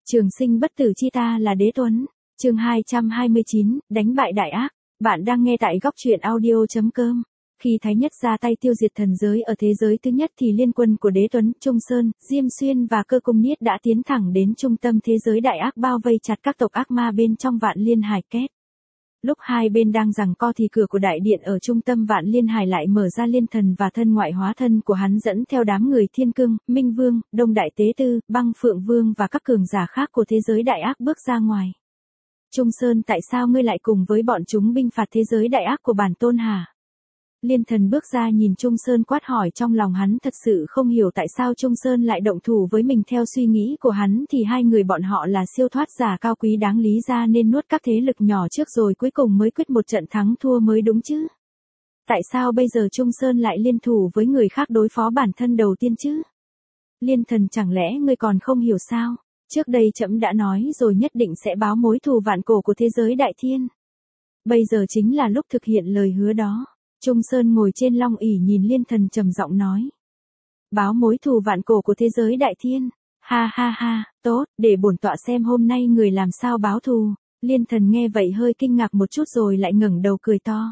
Trường sinh bất tử chi ta là Đế Tuấn. Chương 229, đánh bại đại ác. Bạn đang nghe tại góc truyện audio.com. Khi Thái Nhất ra tay tiêu diệt thần giới ở thế giới thứ nhất thì liên quân của Đế Tuấn, Trung Sơn, Diêm Xuyên và Cơ Cung Niết đã tiến thẳng đến trung tâm thế giới đại ác, bao vây chặt các tộc ác ma bên trong Vạn Liên Hải Két. Lúc hai bên đang giằng co thì cửa của đại điện ở trung tâm Vạn Liên Hải lại mở ra, Liên Thần và thân ngoại hóa thân của hắn dẫn theo đám người Thiên Cương, Minh Vương, Đông Đại Tế Tư, Băng Phượng Vương và các cường giả khác của thế giới đại ác bước ra ngoài. Trung Sơn, tại sao ngươi lại cùng với bọn chúng binh phạt thế giới đại ác của bản tôn hả? Liên Thần bước ra nhìn Trung Sơn quát hỏi, trong lòng hắn thật sự không hiểu tại sao Trung Sơn lại động thủ với mình. Theo suy nghĩ của hắn thì hai người bọn họ là siêu thoát giả cao quý đáng lý ra nên nuốt các thế lực nhỏ trước rồi cuối cùng mới quyết một trận thắng thua mới đúng chứ. Tại sao bây giờ Trung Sơn lại liên thủ với người khác đối phó bản thân đầu tiên chứ? Liên Thần, chẳng lẽ ngươi còn không hiểu sao? Trước đây trẫm đã nói rồi, nhất định sẽ báo mối thù vạn cổ của thế giới đại thiên. Bây giờ chính là lúc thực hiện lời hứa đó. Trung Sơn ngồi trên long ỷ nhìn Liên Thần trầm giọng nói. Báo mối thù vạn cổ của thế giới đại thiên. Ha ha ha, tốt, để bổn tọa xem hôm nay người làm sao báo thù. Liên Thần nghe vậy hơi kinh ngạc một chút rồi lại ngẩng đầu cười to.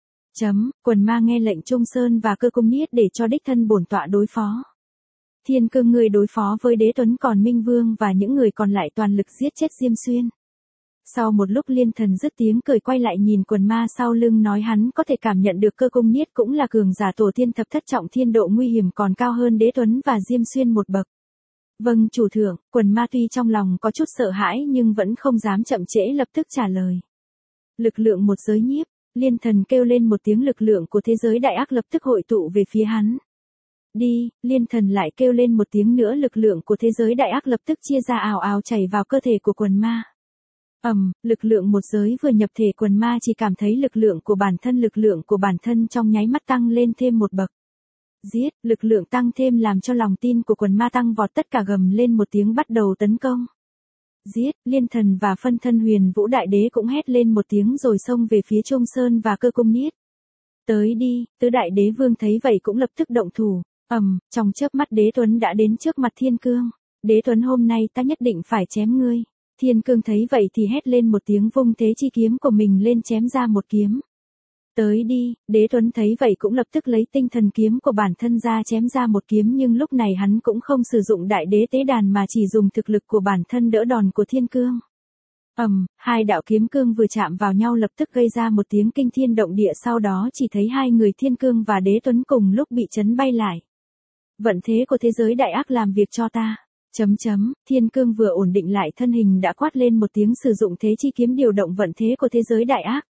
Quần ma nghe lệnh Trung Sơn và Cơ Cung Niết để cho đích thân bổn tọa đối phó. Thiên Cương, người đối phó với Đế Tuấn, còn Minh Vương và những người còn lại toàn lực giết chết Diêm Xuyên. Sau một lúc Liên Thần dứt tiếng cười, quay lại nhìn quần ma sau lưng nói hắn có thể cảm nhận được Cơ Cung Niết cũng là cường giả tổ tiên thập thất trọng thiên, độ nguy hiểm còn cao hơn Đế Tuấn và Diêm Xuyên một bậc. Vâng chủ thượng. Quần ma tuy trong lòng có chút sợ hãi nhưng vẫn không dám chậm trễ, lập tức trả lời. Lực lượng một giới nhiếp. Liên Thần kêu lên một tiếng, lực lượng của thế giới đại ác lập tức hội tụ về phía hắn. Đi. Liên Thần lại kêu lên một tiếng nữa, lực lượng của thế giới đại ác lập tức chia ra ào ào chảy vào cơ thể của quần ma. Lực lượng một giới vừa nhập thể, quần ma chỉ cảm thấy lực lượng của bản thân trong nháy mắt tăng lên thêm một bậc. Giết, lực lượng tăng thêm làm cho lòng tin của quần ma tăng vọt, tất cả gầm lên một tiếng bắt đầu tấn công. Giết, Liên Thần và phân thân Huyền Vũ Đại Đế cũng hét lên một tiếng rồi xông về phía Trung Sơn và Cơ Cung Niết. Tới đi. Tứ Đại Đế Vương thấy vậy cũng lập tức động thủ. Trong chớp mắt Đế Tuấn đã đến trước mặt Thiên Cương. Đế Tuấn, hôm nay ta nhất định phải chém ngươi. Thiên Cương thấy vậy thì hét lên một tiếng, vung thế chi kiếm của mình lên chém ra một kiếm. Tới đi. Đế Tuấn thấy vậy cũng lập tức lấy tinh thần kiếm của bản thân ra chém ra một kiếm, nhưng lúc này hắn cũng không sử dụng đại đế tế đàn mà chỉ dùng thực lực của bản thân đỡ đòn của Thiên Cương. Hai đạo kiếm cương vừa chạm vào nhau lập tức gây ra một tiếng kinh thiên động địa, sau đó chỉ thấy hai người Thiên Cương và Đế Tuấn cùng lúc bị chấn bay lại. Vận thế của thế giới đại ác làm việc cho ta. Thiên Cương vừa ổn định lại thân hình đã quát lên một tiếng, sử dụng thế chi kiếm điều động vận thế của thế giới đại ác.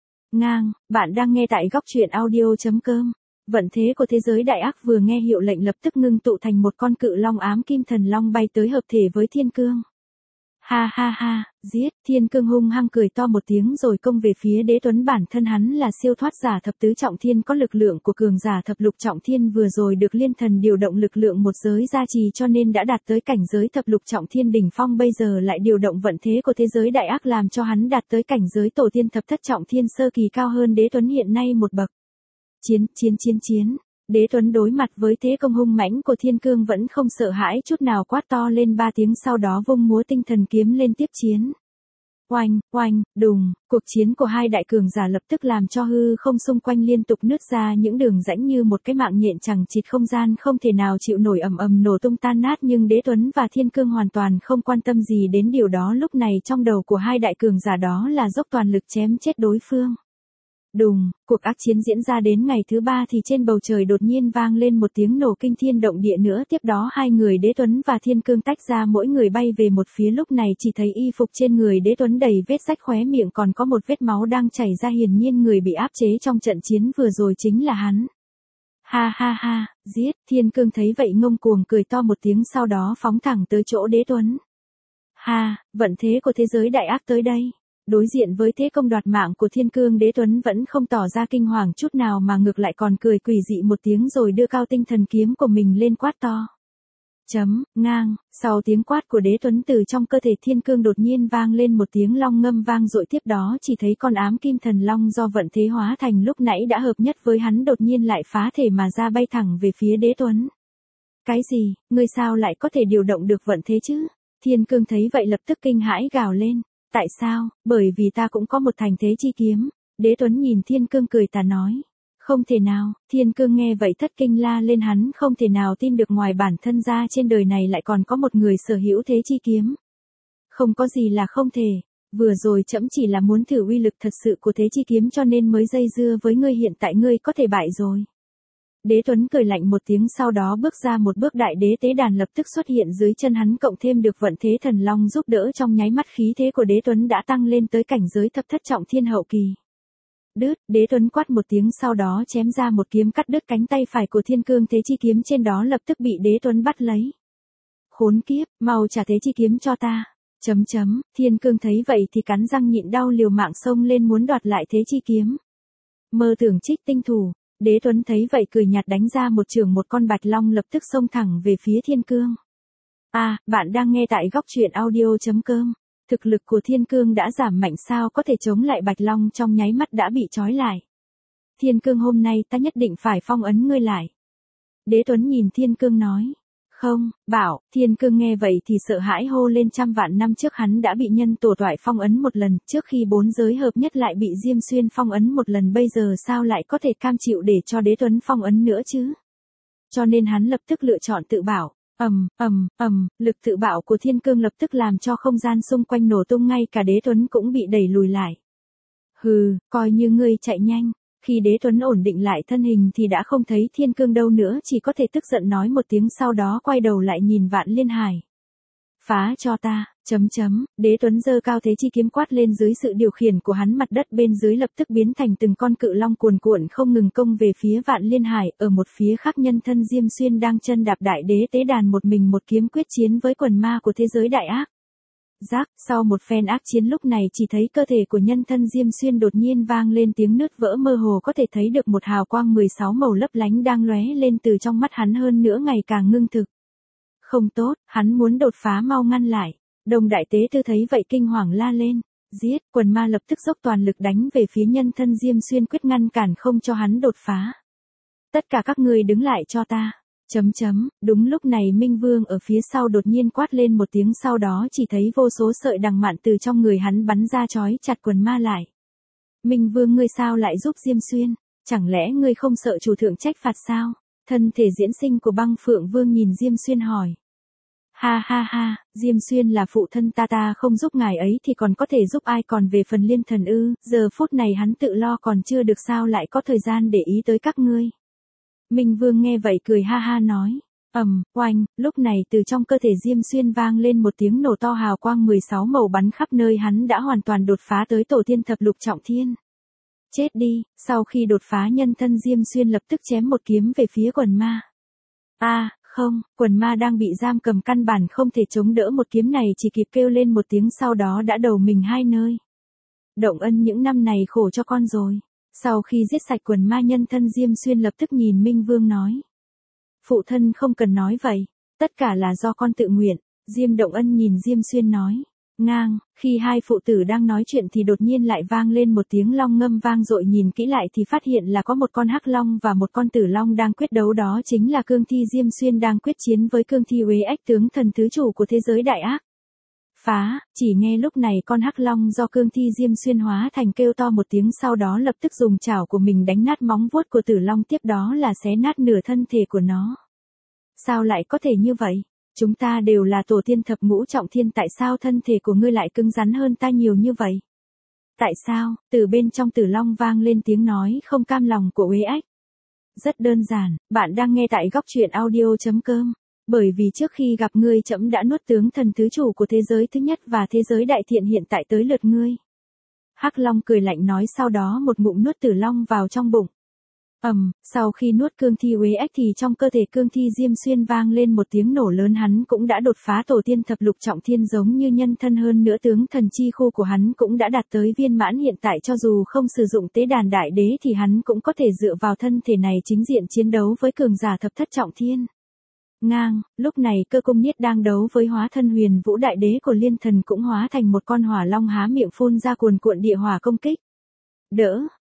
Bạn đang nghe tại góc truyện audio.com. Vận thế của thế giới đại ác vừa nghe hiệu lệnh lập tức ngưng tụ thành một con cự long ám kim thần long bay tới hợp thể với Thiên Cương. Ha ha ha, giết. Thiên Cương hung hăng cười to một tiếng rồi công về phía Đế Tuấn. Bản thân hắn là siêu thoát giả thập tứ trọng thiên, có lực lượng của cường giả thập lục trọng thiên, vừa rồi được Liên Thần điều động lực lượng một giới gia trì cho nên đã đạt tới cảnh giới thập lục trọng thiên đỉnh phong, bây giờ lại điều động vận thế của thế giới đại ác làm cho hắn đạt tới cảnh giới tổ tiên thập thất trọng thiên sơ kỳ, cao hơn Đế Tuấn hiện nay một bậc. Chiến. Đế Tuấn đối mặt với thế công hung mãnh của Thiên Cương vẫn không sợ hãi chút nào, quát to lên 3 tiếng, sau đó vung múa tinh thần kiếm lên tiếp chiến. Oanh, đùng. Cuộc chiến của hai đại cường giả lập tức làm cho hư không xung quanh liên tục nứt ra những đường rãnh như một cái mạng nhện chằng chịt, không gian không thể nào chịu nổi, ầm nổ tung tan nát, nhưng Đế Tuấn và Thiên Cương hoàn toàn không quan tâm gì đến điều đó. Lúc này trong đầu của hai đại cường giả đó là dốc toàn lực chém chết đối phương. Đùng. Cuộc ác chiến diễn ra đến ngày thứ 3 thì trên bầu trời đột nhiên vang lên một tiếng nổ kinh thiên động địa nữa, tiếp đó hai người Đế Tuấn và Thiên Cương tách ra, mỗi người bay về một phía. Lúc này chỉ thấy y phục trên người Đế Tuấn đầy vết rách, khóe miệng còn có một vết máu đang chảy ra, hiển nhiên người bị áp chế trong trận chiến vừa rồi chính là hắn. Ha ha ha, giết. Thiên Cương thấy vậy ngông cuồng cười to một tiếng, sau đó phóng thẳng tới chỗ Đế Tuấn. Vận thế của thế giới đại ác tới đây. Đối diện với thế công đoạt mạng của Thiên Cương, Đế Tuấn vẫn không tỏ ra kinh hoàng chút nào mà ngược lại còn cười quỷ dị một tiếng rồi đưa cao tinh thần kiếm của mình lên quát to. Sau tiếng quát của Đế Tuấn, từ trong cơ thể Thiên Cương đột nhiên vang lên một tiếng long ngâm vang dội, tiếp đó chỉ thấy con ám kim thần long do vận thế hóa thành lúc nãy đã hợp nhất với hắn đột nhiên lại phá thể mà ra, bay thẳng về phía Đế Tuấn. Cái gì, ngươi sao lại có thể điều động được vận thế chứ? Thiên Cương thấy vậy lập tức kinh hãi gào lên. Tại sao? Bởi vì ta cũng có một thành thế chi kiếm. Đế Tuấn nhìn Thiên Cương cười tà nói. Không thể nào, Thiên Cương nghe vậy thất kinh la lên, hắn không thể nào tin được ngoài bản thân ra trên đời này lại còn có một người sở hữu thế chi kiếm. Không có gì là không thể, vừa rồi trẫm chỉ là muốn thử uy lực thật sự của thế chi kiếm cho nên mới dây dưa với ngươi, hiện tại ngươi có thể bại rồi. Đế Tuấn cười lạnh một tiếng, sau đó bước ra một bước, đại đế tế đàn lập tức xuất hiện dưới chân hắn, cộng thêm được vận thế thần long giúp đỡ, trong nháy mắt khí thế của Đế Tuấn đã tăng lên tới cảnh giới thập thất trọng thiên hậu kỳ. Đứt, Đế Tuấn quát một tiếng, sau đó chém ra một kiếm cắt đứt cánh tay phải của Thiên Cương, thế chi kiếm trên đó lập tức bị Đế Tuấn bắt lấy. Khốn kiếp, mau trả thế chi kiếm cho ta. Thiên Cương thấy vậy thì cắn răng nhịn đau liều mạng xông lên muốn đoạt lại thế chi kiếm. Mơ tưởng trích tinh thủ. Đế Tuấn thấy vậy cười nhạt đánh ra một chưởng, một con bạch long lập tức xông thẳng về phía Thiên Cương. Bạn đang nghe tại góc truyện audio.com. Thực lực của Thiên Cương đã giảm mạnh, sao có thể chống lại bạch long, trong nháy mắt đã bị trói lại. Thiên Cương, hôm nay ta nhất định phải phong ấn ngươi lại. Đế Tuấn nhìn Thiên Cương nói. Không, bảo. Thiên Cương nghe vậy thì sợ hãi hô lên, trăm vạn năm trước hắn đã bị nhân tổ toại phong ấn một lần, trước khi bốn giới hợp nhất lại bị Diêm Xuyên phong ấn một lần, bây giờ sao lại có thể cam chịu để cho Đế Tuấn phong ấn nữa chứ? Cho nên hắn lập tức lựa chọn tự bảo. Lực tự bảo của Thiên Cương lập tức làm cho không gian xung quanh nổ tung, ngay cả Đế Tuấn cũng bị đẩy lùi lại. Hừ, coi như ngươi chạy nhanh. Khi Đế Tuấn ổn định lại thân hình thì đã không thấy Thiên Cương đâu nữa, chỉ có thể tức giận nói một tiếng, sau đó quay đầu lại nhìn Vạn Liên Hải. Phá cho ta, Đế Tuấn giơ cao thế chi kiếm quát lên, dưới sự điều khiển của hắn mặt đất bên dưới lập tức biến thành từng con cự long cuồn cuộn không ngừng công về phía Vạn Liên Hải, ở một phía khác nhân thân Diêm Xuyên đang chân đạp đại đế tế đàn một mình một kiếm quyết chiến với quần ma của thế giới đại ác. Sau một phen ác chiến, lúc này chỉ thấy cơ thể của nhân thân Diêm Xuyên đột nhiên vang lên tiếng nứt vỡ, mơ hồ có thể thấy được một hào quang 16 màu lấp lánh đang lóe lên từ trong mắt hắn, hơn nữa ngày càng ngưng thực. Không tốt, hắn muốn đột phá, mau ngăn lại. Đông đại tế tư thấy vậy kinh hoàng la lên. Giết, quần ma lập tức dốc toàn lực đánh về phía nhân thân Diêm Xuyên, quyết ngăn cản không cho hắn đột phá. Tất cả các ngươi đứng lại cho ta. Đúng lúc này Minh Vương ở phía sau đột nhiên quát lên một tiếng, sau đó chỉ thấy vô số sợi đằng mạn từ trong người hắn bắn ra trói chặt quần ma lại. Minh Vương, ngươi sao lại giúp Diêm Xuyên? Chẳng lẽ ngươi không sợ chủ thượng trách phạt sao? Thân thể diễn sinh của Băng Phượng Vương nhìn Diêm Xuyên hỏi. Ha, Diêm Xuyên là phụ thân ta không giúp ngài ấy thì còn có thể giúp ai, còn về phần Liên Thần ư, giờ phút này hắn tự lo còn chưa được, sao lại có thời gian để ý tới các ngươi? Minh Vương nghe vậy cười ha nói. Oanh, lúc này từ trong cơ thể Diêm Xuyên vang lên một tiếng nổ to, hào quang 16 màu bắn khắp nơi, hắn đã hoàn toàn đột phá tới tổ tiên thập lục trọng thiên. Chết đi, sau khi đột phá, nhân thân Diêm Xuyên lập tức chém một kiếm về phía quần ma. Không, quần ma đang bị giam cầm căn bản không thể chống đỡ một kiếm này, chỉ kịp kêu lên một tiếng, sau đó đã đầu mình hai nơi. Động Ân những năm này khổ cho con rồi. Sau khi giết sạch quần ma, nhân thân Diêm Xuyên lập tức nhìn Minh Vương nói. Phụ thân không cần nói vậy, tất cả là do con tự nguyện. Diêm Động Ân nhìn Diêm Xuyên nói. Ngang, khi hai phụ tử đang nói chuyện thì đột nhiên lại vang lên một tiếng long ngâm vang dội, nhìn kỹ lại thì phát hiện là có một con hắc long và một con tử long đang quyết đấu, đó chính là cương thi Diêm Xuyên đang quyết chiến với cương thi Uế Ách, tướng thần thứ chủ của thế giới đại ác. Phá, chỉ nghe lúc này con hắc long do cương thi Diêm Xuyên hóa thành kêu to một tiếng, sau đó lập tức dùng chảo của mình đánh nát móng vuốt của tử long, tiếp đó là xé nát nửa thân thể của nó. Sao lại có thể như vậy? Chúng ta đều là tổ tiên thập ngũ trọng thiên, tại sao thân thể của ngươi lại cứng rắn hơn ta nhiều như vậy? Tại sao? Từ bên trong tử long vang lên tiếng nói không cam lòng của Uế Ách. Rất đơn giản, bạn đang nghe tại góc truyện audio.com. Bởi vì trước khi gặp ngươi trẫm đã nuốt tướng thần thứ chủ của thế giới thứ nhất và thế giới đại thiện, hiện tại tới lượt ngươi. Hắc long cười lạnh nói, sau đó một ngụm nuốt tử long vào trong bụng. Sau khi nuốt cương thi Uế Ách thì trong cơ thể cương thi Diêm Xuyên vang lên một tiếng nổ lớn, hắn cũng đã đột phá tổ tiên thập lục trọng thiên giống như nhân thân, hơn nữa tướng thần chi khu của hắn cũng đã đạt tới viên mãn, hiện tại cho dù không sử dụng tế đàn đại đế thì hắn cũng có thể dựa vào thân thể này chính diện chiến đấu với cường giả thập thất trọng thiên. Ngang, lúc này Cơ Cung Niết đang đấu với hóa thân Huyền Vũ đại đế của Liên Thần cũng hóa thành một con hỏa long, há miệng phun ra cuồn cuộn địa hỏa công kích. Đỡ,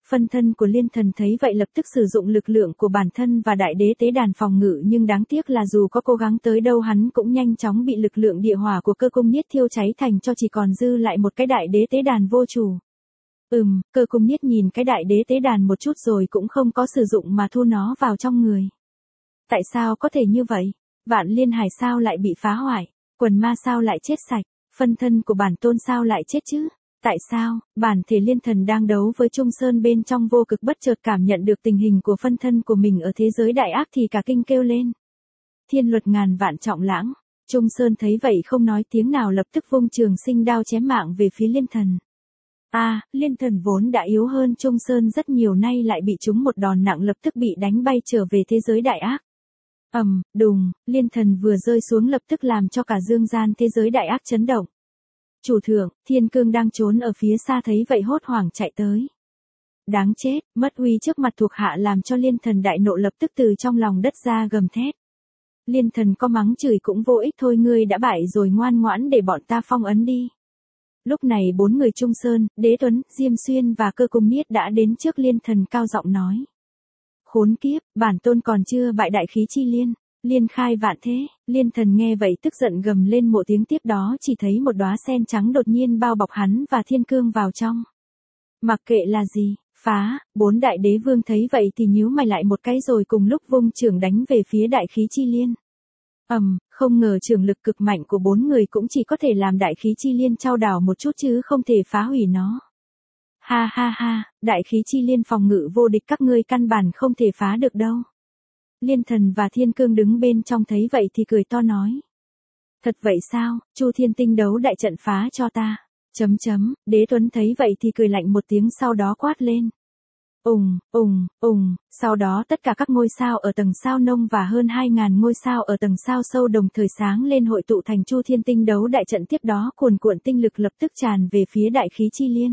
Phân thân của Liên Thần thấy vậy lập tức sử dụng lực lượng của bản thân và đại đế tế đàn phòng ngự, nhưng đáng tiếc là dù có cố gắng tới đâu hắn cũng nhanh chóng bị lực lượng địa hỏa của cơ cung niết thiêu cháy thành cho, chỉ còn dư lại một cái đại đế tế đàn vô chủ. Cơ cung niết nhìn cái đại đế tế đàn một chút rồi cũng không có sử dụng mà thu nó vào trong người. Tại sao có thể như vậy? Vạn Liên Hải sao lại bị phá hoại? Quần ma sao lại chết sạch? Phân thân của bản tôn sao lại chết chứ? Tại sao? Bản thể Liên Thần đang đấu với Trung Sơn bên trong vô cực, bất chợt cảm nhận được tình hình của phân thân của mình ở thế giới đại ác thì cả kinh kêu lên. Thiên luật ngàn vạn trọng lãng. Trung Sơn thấy vậy không nói tiếng nào, lập tức vung trường sinh đao chém mạng về phía Liên Thần. Liên Thần vốn đã yếu hơn Trung Sơn rất nhiều, nay lại bị trúng một đòn nặng, lập tức bị đánh bay trở về thế giới đại ác. Đùng, Liên Thần vừa rơi xuống lập tức làm cho cả dương gian thế giới đại ác chấn động. Chủ thượng, Thiên Cương đang trốn ở phía xa thấy vậy hốt hoảng chạy tới. Đáng chết, mất uy trước mặt thuộc hạ làm cho Liên Thần đại nộ, lập tức từ trong lòng đất ra gầm thét. Liên Thần có mắng chửi cũng vô ích thôi, ngươi đã bại rồi, ngoan ngoãn để bọn ta phong ấn đi. Lúc này 4 người Trung Sơn, Đế Tuấn, Diêm Xuyên và Cơ Cung Niết đã đến trước Liên Thần, cao giọng nói. Khốn kiếp, bản tôn còn chưa bại đại khí chi liên, liên khai vạn thế. Liên Thần nghe vậy tức giận gầm lên một tiếng, tiếp đó chỉ thấy một đóa sen trắng đột nhiên bao bọc hắn và Thiên Cương vào trong. Mặc kệ là gì, phá. 4 đại đế vương thấy vậy thì nhíu mày lại một cái rồi cùng lúc vung chưởng đánh về phía đại khí chi liên. Không ngờ trường lực cực mạnh của 4 người cũng chỉ có thể làm đại khí chi liên chao đảo một chút chứ không thể phá hủy nó. Ha, đại khí chi liên phòng ngự vô địch, các ngươi căn bản không thể phá được đâu. Liên Thần và Thiên Cương đứng bên trong thấy vậy thì cười to nói. Thật vậy sao, Chu Thiên Tinh đấu đại trận phá cho ta. Đế Tuấn thấy vậy thì cười lạnh một tiếng, sau đó quát lên. Sau đó tất cả các ngôi sao ở tầng sao nông và hơn 2.000 ngôi sao ở tầng sao sâu đồng thời sáng lên, hội tụ thành Chu Thiên Tinh đấu đại trận, tiếp đó cuồn cuộn tinh lực lập tức tràn về phía đại khí chi liên.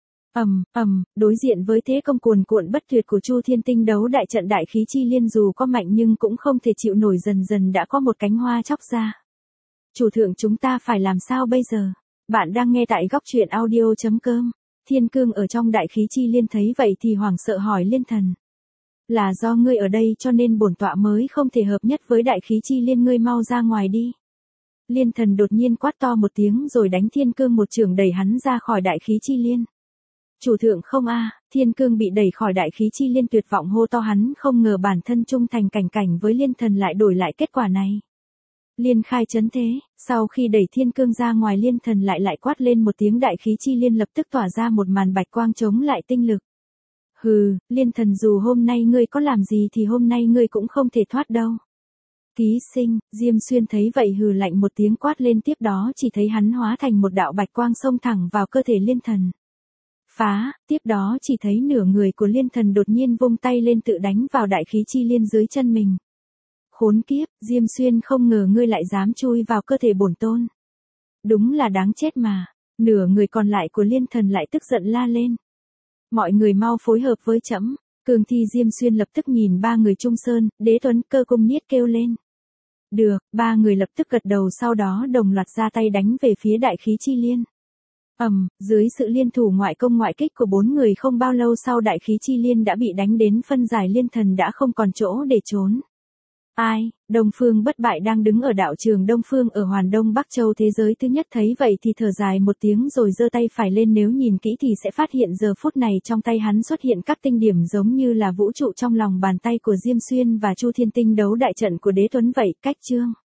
Đối diện với thế công cuồn cuộn bất tuyệt của Chu Thiên Tinh đấu đại trận, đại khí chi liên dù có mạnh nhưng cũng không thể chịu nổi, dần dần đã có một cánh hoa chóc ra. Chủ thượng, chúng ta phải làm sao bây giờ? Bạn đang nghe tại góc truyện audio.com. Thiên Cương ở trong đại khí chi liên thấy vậy thì hoảng sợ hỏi Liên Thần. Là do ngươi ở đây cho nên bổn tọa mới không thể hợp nhất với đại khí chi liên, ngươi mau ra ngoài đi. Liên Thần đột nhiên quát to một tiếng rồi đánh Thiên Cương một chưởng đẩy hắn ra khỏi đại khí chi liên. Chủ thượng không Thiên Cương bị đẩy khỏi đại khí chi liên tuyệt vọng hô to, hắn không ngờ bản thân trung thành cảnh với Liên Thần lại đổi lại kết quả này. Liên khai chấn thế, sau khi đẩy Thiên Cương ra ngoài, Liên Thần lại quát lên một tiếng, đại khí chi liên lập tức tỏa ra một màn bạch quang chống lại tinh lực. Liên Thần, dù hôm nay ngươi có làm gì thì hôm nay ngươi cũng không thể thoát đâu. Ký sinh. Diêm Xuyên thấy vậy hừ lạnh một tiếng quát lên, tiếp đó chỉ thấy hắn hóa thành một đạo bạch quang xông thẳng vào cơ thể Liên Thần. Phá. Tiếp đó chỉ thấy nửa người của Liên Thần đột nhiên vung tay lên tự đánh vào đại khí chi liên dưới chân mình. Khốn kiếp, Diêm Xuyên, không ngờ ngươi lại dám chui vào cơ thể bổn tôn. Đúng là đáng chết mà. Nửa người còn lại của Liên Thần lại tức giận la lên. Mọi người mau phối hợp với trẫm. Cường thi Diêm Xuyên lập tức nhìn 3 người Trung Sơn, Đế Tuấn, Cơ Cung Niết kêu lên. Được, 3 người lập tức gật đầu, sau đó đồng loạt ra tay đánh về phía đại khí chi liên. Dưới sự liên thủ ngoại công ngoại kích của 4 người, không bao lâu sau đại khí chi liên đã bị đánh đến phân giải, Liên Thần đã không còn chỗ để trốn. Đông Phương Bất Bại đang đứng ở đạo trường Đông Phương ở Hoàn Đông Bắc Châu thế giới thứ nhất thấy vậy thì thở dài một tiếng rồi giơ tay phải lên, nếu nhìn kỹ thì sẽ phát hiện giờ phút này trong tay hắn xuất hiện các tinh điểm giống như là vũ trụ trong lòng bàn tay của Diêm Xuyên và Chu Thiên Tinh đấu đại trận của Đế Tuấn vậy. Cách chương